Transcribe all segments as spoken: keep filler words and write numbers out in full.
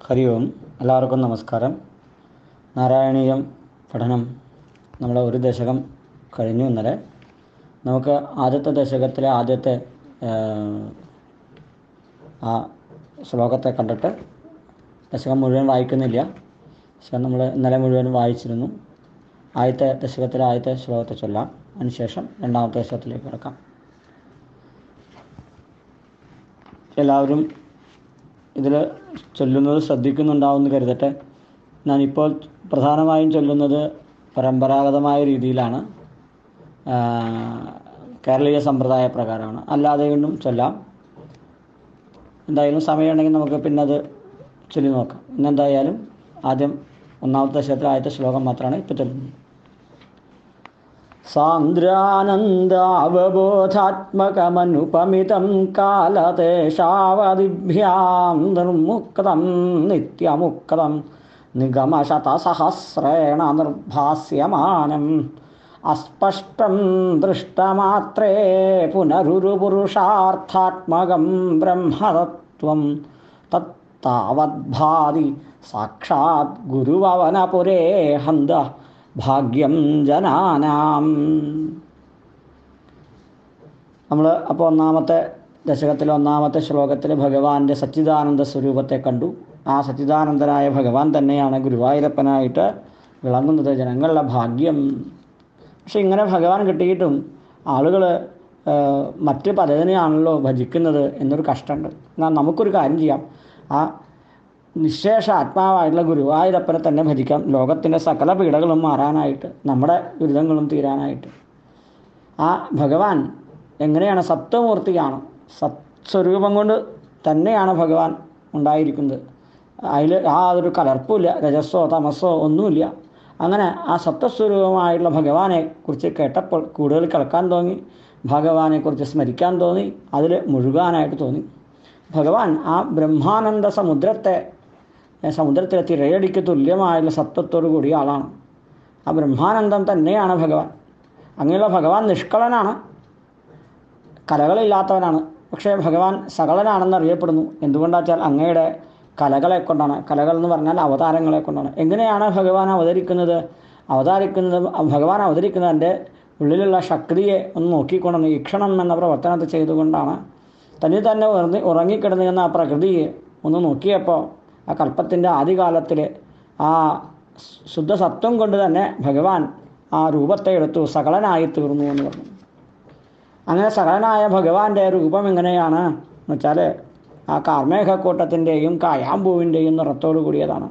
ഹരി ഓം. എല്ലാവർക്കും നമസ്കാരം. നാരായണീയം പഠനം നമ്മൾ ഒരു ദശകം കഴിഞ്ഞു. ഇന്നലെ നമുക്ക് ആദ്യത്തെ ദശകത്തിലെ ആദ്യത്തെ ആ ശ്ലോകത്തെ കണ്ടിട്ട്, ദശകം മുഴുവൻ വായിക്കുന്നില്ല, പക്ഷേ നമ്മൾ ഇന്നലെ മുഴുവൻ വായിച്ചിരുന്നു. ആദ്യത്തെ ദശകത്തിലെ ആദ്യത്തെ ശ്ലോകത്തെ ചൊല്ലാം, അതിനുശേഷം രണ്ടാമത്തെ ദശകത്തിലേക്ക് കിടക്കാം. എല്ലാവരും ഇതിൽ ചൊല്ലുന്നത് ശ്രദ്ധിക്കുന്നുണ്ടാവുമെന്ന് കരുതട്ടെ. ഞാനിപ്പോൾ പ്രധാനമായും ചൊല്ലുന്നത് പരമ്പരാഗതമായ രീതിയിലാണ്, കേരളീയ സമ്പ്രദായ പ്രകാരമാണ്. അല്ലാതെ കൊണ്ടും ചൊല്ലാം. എന്തായാലും സമയമുണ്ടെങ്കിൽ നമുക്ക് പിന്നെ അത് ചൊല്ലി നോക്കാം. ഇന്നെന്തായാലും ആദ്യം ഒന്നാമത്തെ ദശകത്തിലെ ആദ്യത്തെ ശ്ലോകം മാത്രമാണ് ഇപ്പോൾ ചൊല്ലുന്നത്. സാന്ദ്രാനന്ദാവബോധാത്മകമനുപമിതം കാലതേഷാവദിഭ്യാം നിർമുക്തം നിത്യമുക്തം നിഗമശതസഹസ്രേണ നിർഭാസ്യമാനം അസ്പഷ്ടം ദൃഷ്ടമാത്രേ പുനരുരുപുരുഷാർത്ഥാത്മകം ബ്രഹ്മതത്വം തത്താവദ്ഭാതി സാക്ഷാത് ഗുരുവവനപുരേ ഹന്ത ഭാഗ്യം ജനാനാം. നമ്മൾ അപ്പോൾ ഒന്നാമത്തെ ദശകത്തിലെ ഒന്നാമത്തെ ശ്ലോകത്തിൽ ഭഗവാന്റെ സച്ചിദാനന്ദ സ്വരൂപത്തെ കണ്ടു. ആ സച്ചിദാനന്ദനായ ഭഗവാൻ തന്നെയാണ് ഗുരുവായൂരപ്പനായിട്ട് വിളങ്ങുന്നത്. ജനങ്ങളുടെ ഭാഗ്യം. പക്ഷെ ഇങ്ങനെ ഭഗവാൻ കിട്ടിയിട്ടും ആളുകൾ മറ്റ് പലതിനെയാണല്ലോ ഭജിക്കുന്നത് എന്നൊരു കഷ്ടമുണ്ട്. എന്നാൽ നമുക്കൊരു കാര്യം ചെയ്യാം. ആ നിശേഷ ആത്മാവായിട്ടുള്ള ഗുരുവായൂരപ്പനെ തന്നെ ഭജിക്കാം, ലോകത്തിൻ്റെ സകല പീഡകളും മാറാനായിട്ട്, നമ്മുടെ ദുരിതങ്ങളും തീരാനായിട്ട്. ആ ഭഗവാൻ എങ്ങനെയാണ്? സത്വമൂർത്തിയാണ്. സത്സ്വരൂപം കൊണ്ട് തന്നെയാണ് ഭഗവാൻ ഉണ്ടായിരിക്കുന്നത്. അതിൽ ആ ഒരു കലർപ്പുമില്ല, രജസ്സോ തമസ്സോ ഒന്നുമില്ല. അങ്ങനെ ആ സത്വസ്വരൂപമായിട്ടുള്ള ഭഗവാനെ കുറിച്ച് കേട്ടപ്പോൾ കൂടുതൽ കേൾക്കാൻ തോന്നി, ഭഗവാനെക്കുറിച്ച് സ്മരിക്കാൻ തോന്നി, അതിൽ മുഴുകാനായിട്ട് തോന്നി. ഭഗവാൻ ആ ബ്രഹ്മാനന്ദ സമുദ്രത്തെ സമുദ്രത്തിലെ തിരയടിക്ക് തുല്യമായുള്ള സത്വത്തോടു കൂടിയ ആളാണ്. ആ ബ്രഹ്മാനന്ദം തന്നെയാണ് ഭഗവാൻ. അങ്ങനെയുള്ള ഭഗവാൻ നിഷ്കളനാണ്, കലകളില്ലാത്തവനാണ്. പക്ഷേ ഭഗവാൻ സകലനാണെന്ന് അറിയപ്പെടുന്നു. എന്തുകൊണ്ടാ വെച്ചാൽ അങ്ങയുടെ കലകളെ കൊണ്ടാണ്. കലകൾ എന്ന് പറഞ്ഞാൽ അവതാരങ്ങളെ കൊണ്ടാണ്. എങ്ങനെയാണ് ഭഗവാൻ അവതരിക്കുന്നത്? അവതാരിക്കുന്നത് ഭഗവാൻ അവതരിക്കുന്നത് എൻ്റെ ഉള്ളിലുള്ള ശക്തിയെ ഒന്ന് നോക്കിക്കൊണ്ടാണ്. ഈക്ഷണം എന്ന പ്രവർത്തനത്തെ ചെയ്തുകൊണ്ടാണ്. തന്നിൽ തന്നെ ഉറങ്ങി ഉറങ്ങിക്കിടന്നിരുന്ന ആ പ്രകൃതിയെ ഒന്ന് നോക്കിയപ്പോൾ ആ കൽപ്പത്തിൻ്റെ ആദ്യകാലത്തിൽ ആ ശുദ്ധസത്വം കൊണ്ട് തന്നെ ഭഗവാൻ ആ രൂപത്തെ എടുത്തു, സകലനായി തീർന്നു എന്ന് പറഞ്ഞു. അങ്ങനെ സകലനായ ഭഗവാന്റെ രൂപം എങ്ങനെയാണ് എന്ന് വെച്ചാൽ ആ കാർമേഘക്കൂട്ടത്തിൻ്റെയും കായാമ്പൂവിൻ്റെയും നിറത്തോടു കൂടിയതാണ്.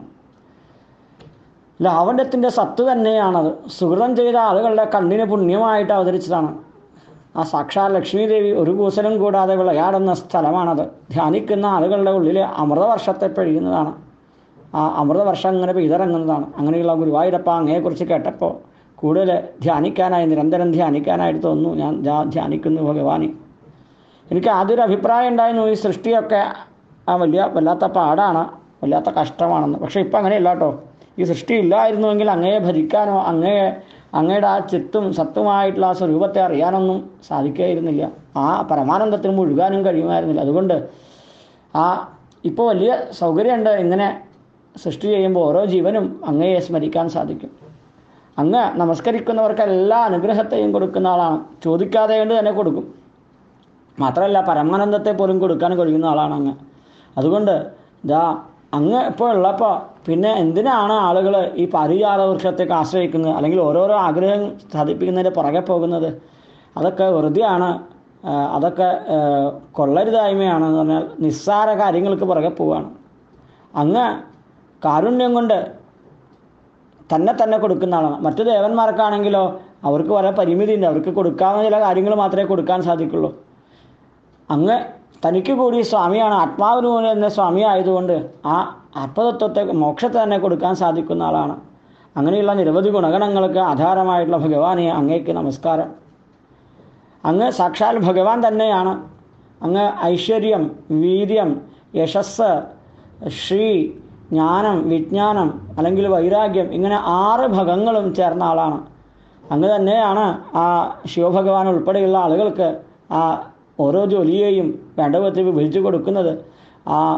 ലാവണ്യത്തിൻ്റെ സത്ത് തന്നെയാണത്. സുഹൃതം ചെയ്ത ആളുകളുടെ കണ്ണിന് പുണ്യമായിട്ട് അവതരിച്ചതാണ്. ആ സാക്ഷാൽ ലക്ഷ്മി ദേവി ഒരു കൂസലും കൂടാതെ വിളയാടുന്ന സ്ഥലമാണത്. ധ്യാനിക്കുന്ന ആളുകളുടെ ഉള്ളിൽ അമൃതവർഷത്തെ പെയ്യുന്നതാണ്. ആ അമൃതവർഷം ഇങ്ങനെ പെയ്തിറങ്ങുന്നതാണ്. അങ്ങനെയുള്ള ഗുരുവായൂരപ്പ അങ്ങയെക്കുറിച്ച് കേട്ടപ്പോൾ കൂടുതൽ ധ്യാനിക്കാനായി, നിരന്തരം ധ്യാനിക്കാനായിട്ട് തോന്നുന്നു. ഞാൻ ധ്യാനിക്കുന്നു ഭഗവാനെ. എനിക്ക് ആദ്യൊരു അഭിപ്രായം ഉണ്ടായിരുന്നു, ഈ സൃഷ്ടിയൊക്കെ ആ വലിയ വല്ലാത്ത പാടാണ്, വല്ലാത്ത കഷ്ടമാണെന്ന്. പക്ഷേ ഇപ്പം അങ്ങനെയല്ല കേട്ടോ. ഈ സൃഷ്ടി ഇല്ലായിരുന്നുവെങ്കിൽ അങ്ങയെ ഭജിക്കാനോ അങ്ങയെ അങ്ങയുടെ ആ ചിത്തും സത്വമായിട്ടുള്ള ആ സ്വരൂപത്തെ അറിയാനൊന്നും സാധിക്കുകയായിരുന്നില്ല. ആ പരമാനന്ദത്തിന് മുഴുകാനും കഴിയുമായിരുന്നില്ല. അതുകൊണ്ട് ആ ഇപ്പോൾ വലിയ സൗകര്യമുണ്ട്. ഇങ്ങനെ സൃഷ്ടി ചെയ്യുമ്പോൾ ഓരോ ജീവനും അങ്ങയെ സ്മരിക്കാൻ സാധിക്കും. അങ്ങ് നമസ്കരിക്കുന്നവർക്ക് എല്ലാ അനുഗ്രഹത്തെയും കൊടുക്കുന്ന ആളാണ്. ചോദിക്കാതെ കൊണ്ട് തന്നെ കൊടുക്കും. മാത്രമല്ല പരമാനന്ദത്തെ പോലും കൊടുക്കാൻ കഴിയുന്ന ആളാണ് അങ്ങ്. അതുകൊണ്ട് ഇതാ അങ്ങ് ഇപ്പോൾ ഉള്ളപ്പോൾ പിന്നെ എന്തിനാണ് ആളുകൾ ഈ പാരിജാത വൃക്ഷത്തേക്ക് ആശ്രയിക്കുന്നത്, അല്ലെങ്കിൽ ഓരോരോ ആഗ്രഹം സാധിപ്പിക്കുന്നതിൻ്റെ പുറകെ പോകുന്നത്? അതൊക്കെ വെറുതെയാണ്, അതൊക്കെ കൊള്ളരുതായ്മയാണെന്ന് പറഞ്ഞാൽ നിസ്സാര കാര്യങ്ങൾക്ക് പുറകെ പോവുകയാണ്. അങ്ങ് കാരുണ്യം കൊണ്ട് തന്നെ തന്നെ കൊടുക്കുന്ന ആളാണ്. മറ്റു ദേവന്മാർക്കാണെങ്കിലോ അവർക്ക് വളരെ പരിമിതിയുണ്ട്. അവർക്ക് കൊടുക്കാവുന്ന ചില കാര്യങ്ങൾ മാത്രമേ കൊടുക്കാൻ സാധിക്കുള്ളൂ. അങ്ങ് തനിക്ക് കൂടി സ്വാമിയാണ്, ആത്മാവിന് പോലെ തന്നെ സ്വാമി ആയതുകൊണ്ട് ആ ആത്മതത്വത്തെ, മോക്ഷത്തെ തന്നെ കൊടുക്കാൻ സാധിക്കുന്ന ആളാണ്. അങ്ങനെയുള്ള നിരവധി ഗുണഗണങ്ങൾക്ക് ആധാരമായിട്ടുള്ള ഭഗവാനെ അങ്ങേക്ക് നമസ്കാരം. അങ്ങ് സാക്ഷാൽ ഭഗവാൻ തന്നെയാണ്. അങ്ങ് ഐശ്വര്യം, വീര്യം, യശസ്, ശ്രീ, ജ്ഞാനം, വിജ്ഞാനം അല്ലെങ്കിൽ വൈരാഗ്യം, ഇങ്ങനെ ആറ് ഭഗങ്ങളും ചേർന്ന ആളാണ്. അങ്ങ് തന്നെയാണ് ആ ശിവഭഗവാൻ ഉൾപ്പെടെയുള്ള ആളുകൾക്ക് ആ ഓരോ ജോലിയെയും വേണ്ട വിധത്തിൽ വിഭജിച്ചു കൊടുക്കുന്നത്. ആ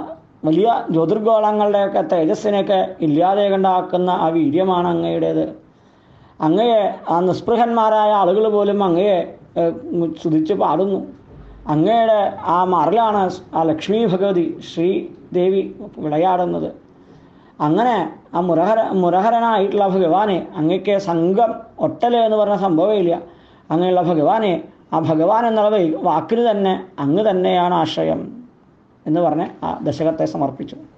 വലിയ ജ്യോതിർഗോളങ്ങളുടെയൊക്കെ തേജസ്സിനെയൊക്കെ ഇല്ലാതെ കണ്ടാക്കുന്ന ആ വീര്യമാണ് അങ്ങയുടേത്. അങ്ങയെ ആ നിസ്പൃഹന്മാരായ ആളുകൾ പോലും അങ്ങയെ സ്തുതിച്ച് പാടുന്നു. അങ്ങയുടെ ആ മറിലാണ് ആ ലക്ഷ്മി ഭഗവതി ശ്രീദേവി വിളയാടുന്നത്. അങ്ങനെ ആ മുരഹര മുരഹരനായിട്ടുള്ള ഭഗവാനെ, അങ്ങയ്ക്ക് സംഘം ഒട്ടല് എന്ന് പറഞ്ഞ സംഭവമില്ല. അങ്ങനെയുള്ള ഭഗവാനെ, ആ ഭഗവാൻ എന്നുള്ള വാക്കിന് തന്നെ അങ്ങ് തന്നെയാണ് ആശ്രയം എന്ന് പറഞ്ഞ് ആ ദശകത്തെ സമർപ്പിച്ചു.